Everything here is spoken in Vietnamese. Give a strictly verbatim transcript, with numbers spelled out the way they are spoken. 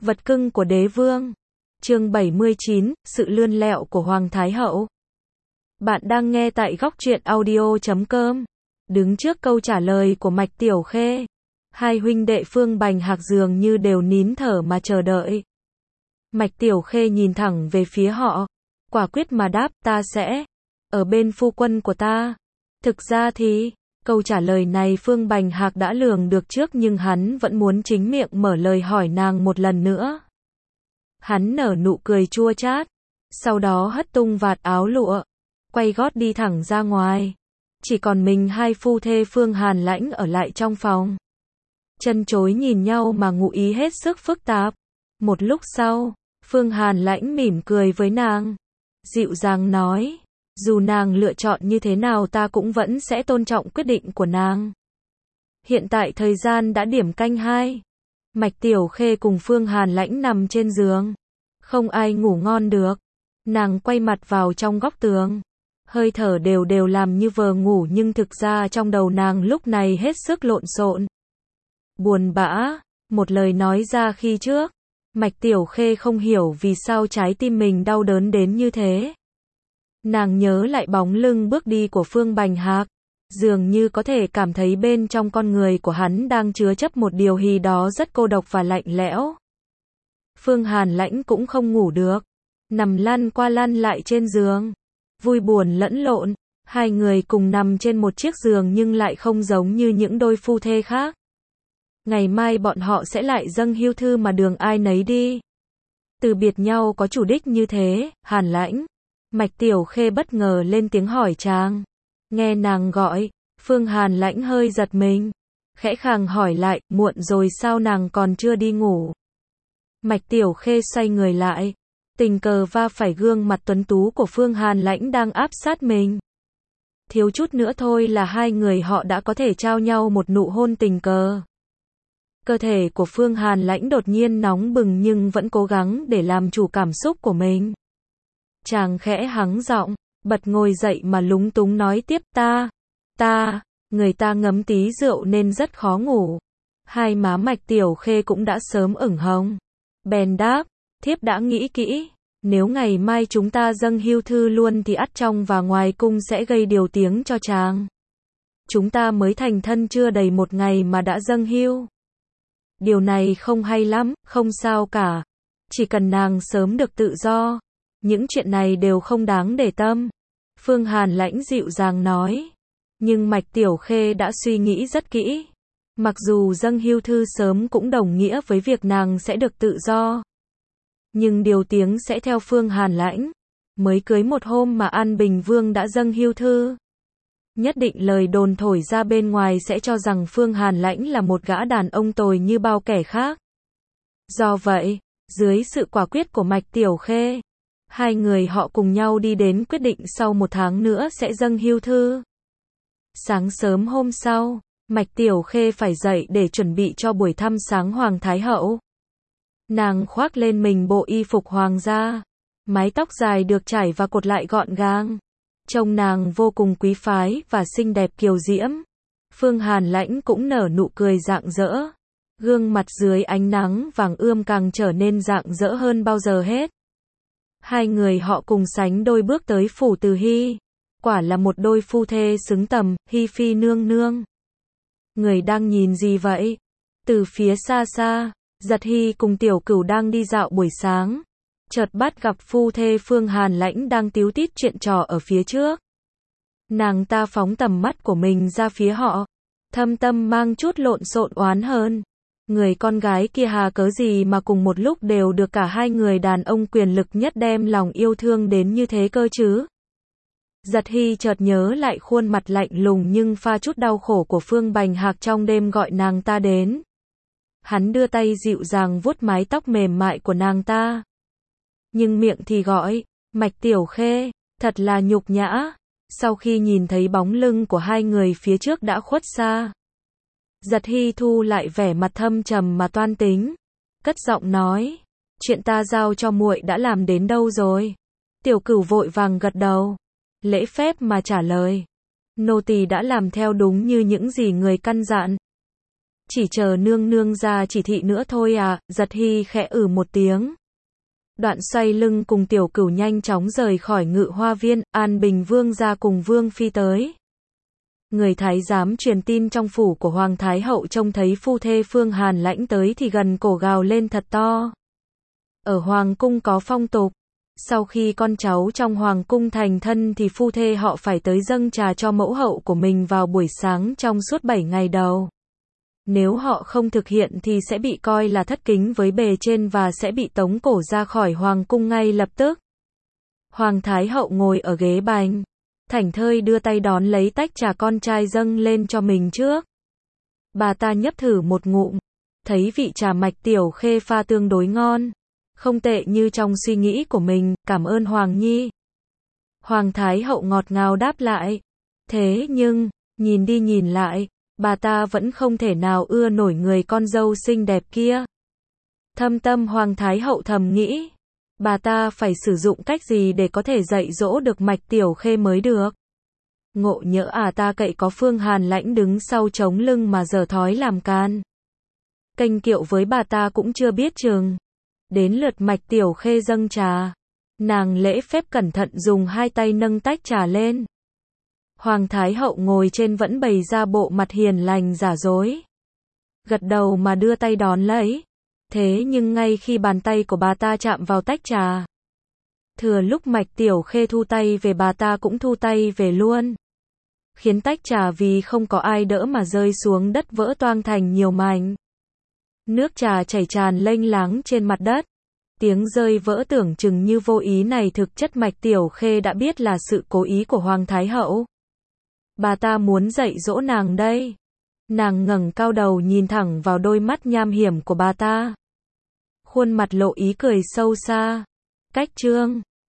Vật cưng của đế vương. Chương bảy mươi chín, sự lươn lẹo của Hoàng Thái Hậu. Bạn đang nghe tại góc truyện audio chấm com. Đứng trước câu trả lời của Mạch Tiểu Khê, hai huynh đệ Phương Bành Hạc dường như đều nín thở mà chờ đợi. Mạch Tiểu Khê nhìn thẳng về phía họ, quả quyết mà đáp, ta sẽ ở bên phu quân của ta. Thực ra thì, câu trả lời này Phương Bành Hạc đã lường được trước nhưng hắn vẫn muốn chính miệng mở lời hỏi nàng một lần nữa. Hắn nở nụ cười chua chát, sau đó hất tung vạt áo lụa, quay gót đi thẳng ra ngoài. Chỉ còn mình hai phu thê Phương Hàn Lãnh ở lại trong phòng. Chân chối nhìn nhau mà ngụ ý hết sức phức tạp. Một lúc sau, Phương Hàn Lãnh mỉm cười với nàng, dịu dàng nói, dù nàng lựa chọn như thế nào ta cũng vẫn sẽ tôn trọng quyết định của nàng. Hiện tại thời gian đã điểm canh hai. Mạch Tiểu Khê cùng Phương Hàn Lãnh nằm trên giường. Không ai ngủ ngon được. Nàng quay mặt vào trong góc tường. Hơi thở đều đều làm như vờ ngủ nhưng thực ra trong đầu nàng lúc này hết sức lộn xộn. Buồn bã, một lời nói ra khi trước. Mạch Tiểu Khê không hiểu vì sao trái tim mình đau đớn đến như thế. Nàng nhớ lại bóng lưng bước đi của Phương Bành Hạc. Dường như có thể cảm thấy bên trong con người của hắn đang chứa chấp một điều gì đó rất cô độc và lạnh lẽo. Phương Hàn Lãnh cũng không ngủ được, nằm lăn qua lăn lại trên giường, vui buồn lẫn lộn. Hai người cùng nằm trên một chiếc giường nhưng lại không giống như những đôi phu thê khác. Ngày mai bọn họ sẽ lại dâng hưu thư mà đường ai nấy đi. Từ biệt nhau có chủ đích như thế, Hàn Lãnh. Mạch Tiểu Khê bất ngờ lên tiếng hỏi chàng. Nghe nàng gọi, Phương Hàn Lãnh hơi giật mình, khẽ khàng hỏi lại, muộn rồi sao nàng còn chưa đi ngủ? Mạch Tiểu Khê xoay người lại, tình cờ va phải gương mặt tuấn tú của Phương Hàn Lãnh đang áp sát mình. Thiếu chút nữa thôi là hai người họ đã có thể trao nhau một nụ hôn tình cờ. Cơ thể của Phương Hàn Lãnh đột nhiên nóng bừng nhưng vẫn cố gắng để làm chủ cảm xúc của mình. Chàng khẽ hắng giọng, bật ngồi dậy mà lúng túng nói tiếp, ta, ta, người ta ngấm tí rượu nên rất khó ngủ. Hai má Mạch Tiểu Khê cũng đã sớm ửng hồng. Bèn đáp, thiếp đã nghĩ kỹ, nếu ngày mai chúng ta dâng hưu thư luôn thì ắt trong và ngoài cung sẽ gây điều tiếng cho chàng. Chúng ta mới thành thân chưa đầy một ngày mà đã dâng hưu. Điều này không hay lắm, không sao cả. Chỉ cần nàng sớm được tự do. Những chuyện này đều không đáng để tâm. Phương Hàn Lãnh dịu dàng nói. Nhưng Mạch Tiểu Khê đã suy nghĩ rất kỹ. Mặc dù dâng hưu thư sớm cũng đồng nghĩa với việc nàng sẽ được tự do. Nhưng điều tiếng sẽ theo Phương Hàn Lãnh. Mới cưới một hôm mà An Bình Vương đã dâng hưu thư. Nhất định lời đồn thổi ra bên ngoài sẽ cho rằng Phương Hàn Lãnh là một gã đàn ông tồi như bao kẻ khác. Do vậy, dưới sự quả quyết của Mạch Tiểu Khê, hai người họ cùng nhau đi đến quyết định sau một tháng nữa sẽ dâng hưu thư. Sáng sớm hôm sau, Mạch Tiểu Khê phải dậy để chuẩn bị cho buổi thăm sáng Hoàng Thái Hậu. Nàng khoác lên mình bộ y phục hoàng gia, mái tóc dài được chải và cột lại gọn gàng. Trông nàng vô cùng quý phái và xinh đẹp kiều diễm. Phương Hàn Lãnh cũng nở nụ cười rạng rỡ. Gương mặt dưới ánh nắng vàng ươm càng trở nên rạng rỡ hơn bao giờ hết. Hai người họ cùng sánh đôi bước tới phủ Từ Hy. Quả là một đôi phu thê xứng tầm, Hy Phi nương nương. Người đang nhìn gì vậy? Từ phía xa xa, Giật Hy cùng Tiểu Cửu đang đi dạo buổi sáng. Chợt bắt gặp phu thê Phương Hàn Lãnh đang tíu tít chuyện trò ở phía trước. Nàng ta phóng tầm mắt của mình ra phía họ. Thâm tâm mang chút lộn xộn oán hơn. Người con gái kia hà cớ gì mà cùng một lúc đều được cả hai người đàn ông quyền lực nhất đem lòng yêu thương đến như thế cơ chứ? Giật Hy chợt nhớ lại khuôn mặt lạnh lùng nhưng pha chút đau khổ của Phương Bành Hạc trong đêm gọi nàng ta đến. Hắn đưa tay dịu dàng vuốt mái tóc mềm mại của nàng ta. Nhưng miệng thì gọi, Mạch Tiểu Khê, thật là nhục nhã. Sau khi nhìn thấy bóng lưng của hai người phía trước đã khuất xa, Giật Hy thu lại vẻ mặt thâm trầm mà toan tính, cất giọng nói, chuyện ta giao cho muội đã làm đến đâu rồi? Tiểu Cửu vội vàng gật đầu, lễ phép mà trả lời, nô tỳ đã làm theo đúng như những gì người căn dặn. Chỉ chờ nương nương ra chỉ thị nữa thôi à, Giật Hy khẽ ừ một tiếng. Đoạn xoay lưng cùng Tiểu Cửu nhanh chóng rời khỏi Ngự Hoa Viên, An Bình Vương ra cùng Vương Phi tới. Người thái giám truyền tin trong phủ của Hoàng Thái Hậu trông thấy phu thê Phương Hàn Lãnh tới thì gần cổ gào lên thật to. Ở Hoàng cung có phong tục, sau khi con cháu trong Hoàng cung thành thân thì phu thê họ phải tới dâng trà cho mẫu hậu của mình vào buổi sáng trong suốt bảy ngày đầu. Nếu họ không thực hiện thì sẽ bị coi là thất kính với bề trên và sẽ bị tống cổ ra khỏi Hoàng cung ngay lập tức. Hoàng Thái Hậu ngồi ở ghế bành, thảnh thơi đưa tay đón lấy tách trà con trai dâng lên cho mình trước. Bà ta nhấp thử một ngụm, thấy vị trà Mạch Tiểu Khê pha tương đối ngon, không tệ như trong suy nghĩ của mình, cảm ơn Hoàng Nhi. Hoàng Thái Hậu ngọt ngào đáp lại. Thế nhưng, nhìn đi nhìn lại, bà ta vẫn không thể nào ưa nổi người con dâu xinh đẹp kia. Thâm tâm Hoàng Thái Hậu thầm nghĩ, bà ta phải sử dụng cách gì để có thể dạy dỗ được Mạch Tiểu Khê mới được. Ngộ nhỡ à ta cậy có Phương Hàn Lãnh đứng sau chống lưng mà dở thói làm can. Kênh kiệu với bà ta cũng chưa biết chừng. Đến lượt Mạch Tiểu Khê dâng trà. Nàng lễ phép cẩn thận dùng hai tay nâng tách trà lên. Hoàng Thái Hậu ngồi trên vẫn bày ra bộ mặt hiền lành giả dối. Gật đầu mà đưa tay đón lấy. Thế nhưng ngay khi bàn tay của bà ta chạm vào tách trà, thừa lúc Mạch Tiểu Khê thu tay về bà ta cũng thu tay về luôn. Khiến tách trà vì không có ai đỡ mà rơi xuống đất vỡ toang thành nhiều mảnh. Nước trà chảy tràn lênh láng trên mặt đất. Tiếng rơi vỡ tưởng chừng như vô ý này thực chất Mạch Tiểu Khê đã biết là sự cố ý của Hoàng Thái Hậu. Bà ta muốn dạy dỗ nàng đây. Nàng ngẩng cao đầu nhìn thẳng vào đôi mắt nham hiểm của bà ta. Khuôn mặt lộ ý cười sâu xa. Cách chương